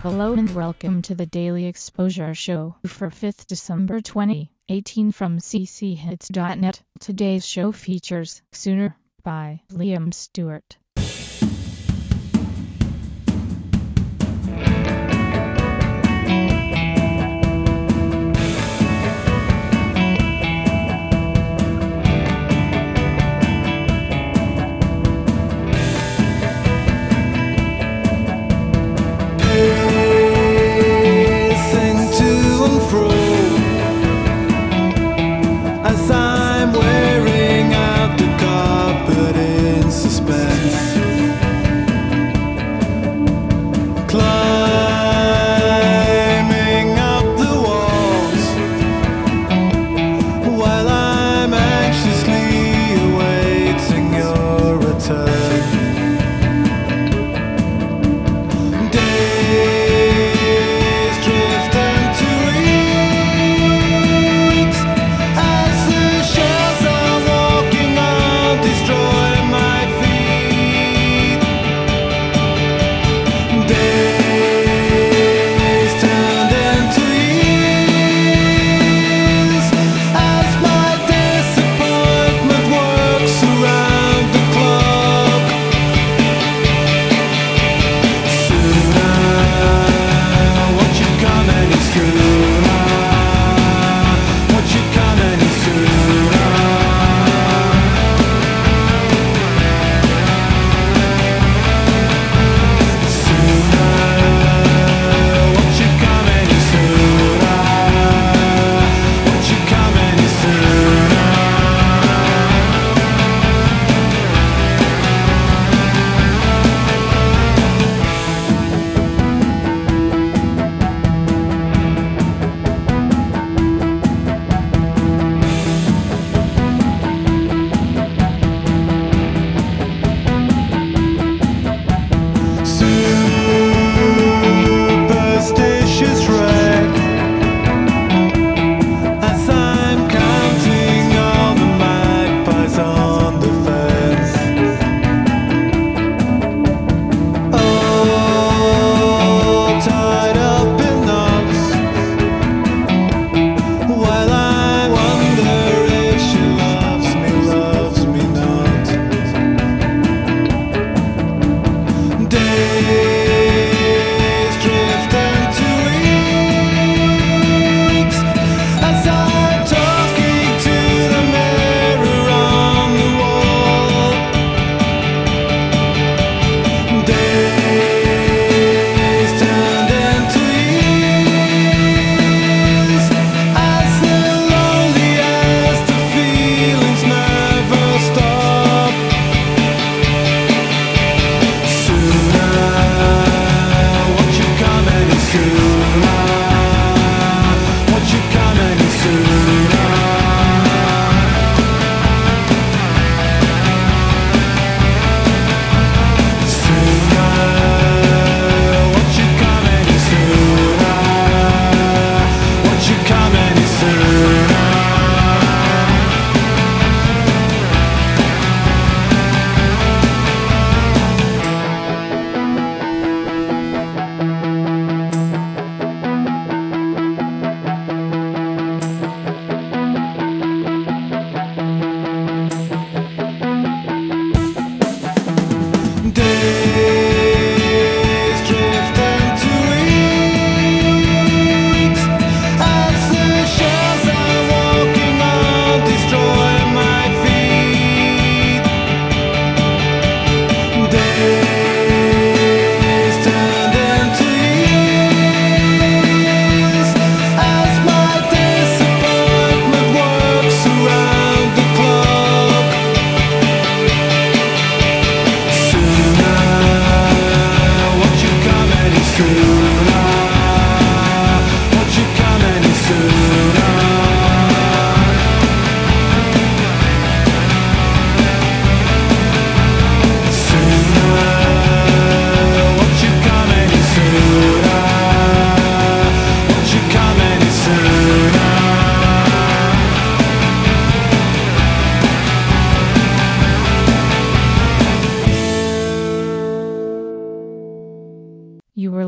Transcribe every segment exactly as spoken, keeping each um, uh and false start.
Hello and welcome to the Daily Exposure Show for fifth December twenty eighteen from c c hits dot net. Today's show features Sooner by Liam Stewart. As I'm wearing out the carpet in suspense,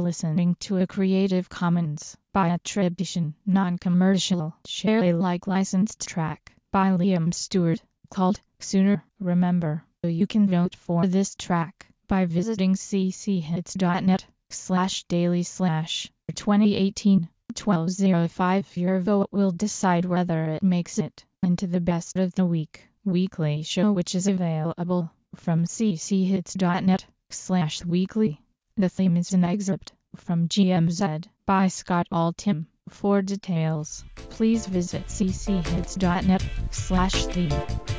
listening to a Creative Commons by attribution, non-commercial, share Alike licensed track by Liam Stewart called Sooner. Remember, you can vote for this track by visiting cchits.net slash daily slash 2018 1205. Your vote will decide whether it makes it into the best of the week weekly show, which is available from cchits.net slash weekly. The theme is an excerpt from G M Z by Scott Altham. For details, please visit cchits.net slash theme.